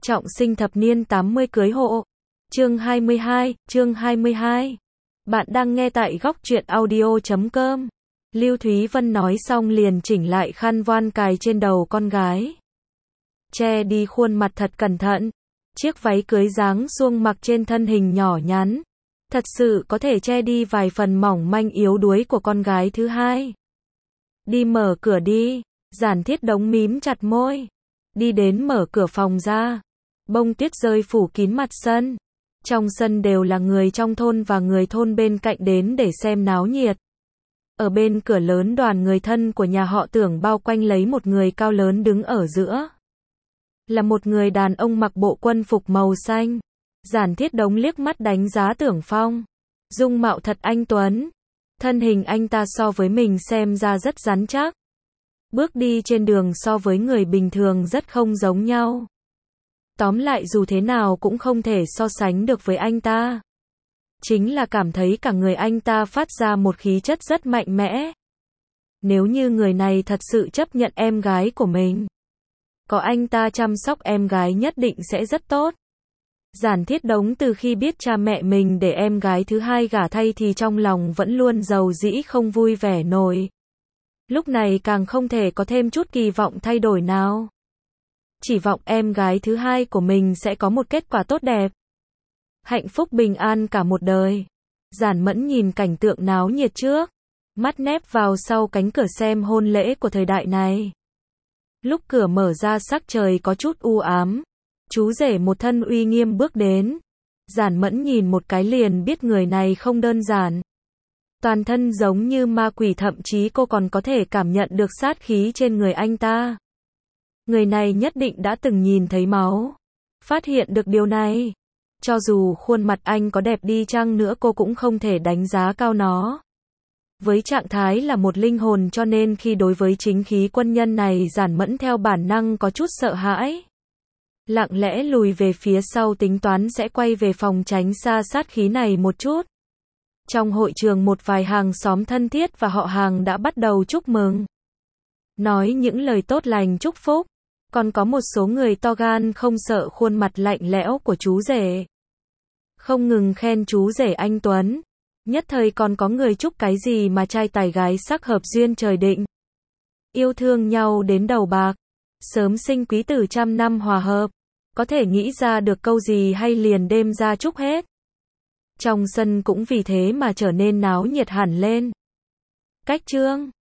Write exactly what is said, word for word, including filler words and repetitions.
Trọng sinh thập niên tám mươi cưới hộ. Chương hai mươi hai, chương hai mươi hai. Bạn đang nghe tại góc truyện audio chấm com. Lưu Thúy Vân nói xong liền chỉnh lại khăn voan cài trên đầu con gái. Che đi khuôn mặt thật cẩn thận. Chiếc váy cưới dáng suông mặc trên thân hình nhỏ nhắn. Thật sự có thể che đi vài phần mỏng manh yếu đuối của con gái thứ hai. Đi mở cửa đi. Giản Thiết Đống mím chặt môi. Đi đến mở cửa phòng ra. Bông tuyết rơi phủ kín mặt sân. Trong sân đều là người trong thôn và người thôn bên cạnh đến để xem náo nhiệt. Ở bên cửa lớn đoàn người thân của nhà họ Tưởng bao quanh lấy một người cao lớn đứng ở giữa. Là một người đàn ông mặc bộ quân phục màu xanh. Giản Thiết Đống liếc mắt đánh giá Tưởng Phong. Dung mạo thật anh tuấn. Thân hình anh ta so với mình xem ra rất rắn chắc. Bước đi trên đường so với người bình thường rất không giống nhau. Tóm lại dù thế nào cũng không thể so sánh được với anh ta. Chính là cảm thấy cả người anh ta phát ra một khí chất rất mạnh mẽ. Nếu như người này thật sự chấp nhận em gái của mình, có anh ta chăm sóc em gái nhất định sẽ rất tốt. Giản Thiết Đống từ khi biết cha mẹ mình để em gái thứ hai gả thay thì trong lòng vẫn luôn giàu dĩ không vui vẻ nổi. Lúc này càng không thể có thêm chút kỳ vọng thay đổi nào. Chỉ vọng em gái thứ hai của mình sẽ có một kết quả tốt đẹp. Hạnh phúc bình an cả một đời. Giản Mẫn nhìn cảnh tượng náo nhiệt trước. Mắt nép vào sau cánh cửa xem hôn lễ của thời đại này. Lúc cửa mở ra sắc trời có chút u ám. Chú rể một thân uy nghiêm bước đến. Giản Mẫn nhìn một cái liền biết người này không đơn giản. Toàn thân giống như ma quỷ, thậm chí cô còn có thể cảm nhận được sát khí trên người anh ta. Người này nhất định đã từng nhìn thấy máu. Phát hiện được điều này. Cho dù khuôn mặt anh có đẹp đi chăng nữa cô cũng không thể đánh giá cao nó. Với trạng thái là một linh hồn cho nên khi đối với chính khí quân nhân này Giản Mẫn theo bản năng có chút sợ hãi. Lặng lẽ lùi về phía sau tính toán sẽ quay về phòng tránh xa sát khí này một chút. Trong hội trường một vài hàng xóm thân thiết và họ hàng đã bắt đầu chúc mừng. Nói những lời tốt lành chúc phúc. Còn có một số người to gan không sợ khuôn mặt lạnh lẽo của chú rể. Không ngừng khen chú rể anh tuấn. Nhất thời còn có người chúc cái gì mà trai tài gái sắc hợp duyên trời định. Yêu thương nhau đến đầu bạc. Sớm sinh quý tử trăm năm hòa hợp. Có thể nghĩ ra được câu gì hay liền đêm ra chúc hết. Trong sân cũng vì thế mà trở nên náo nhiệt hẳn lên. Cách chương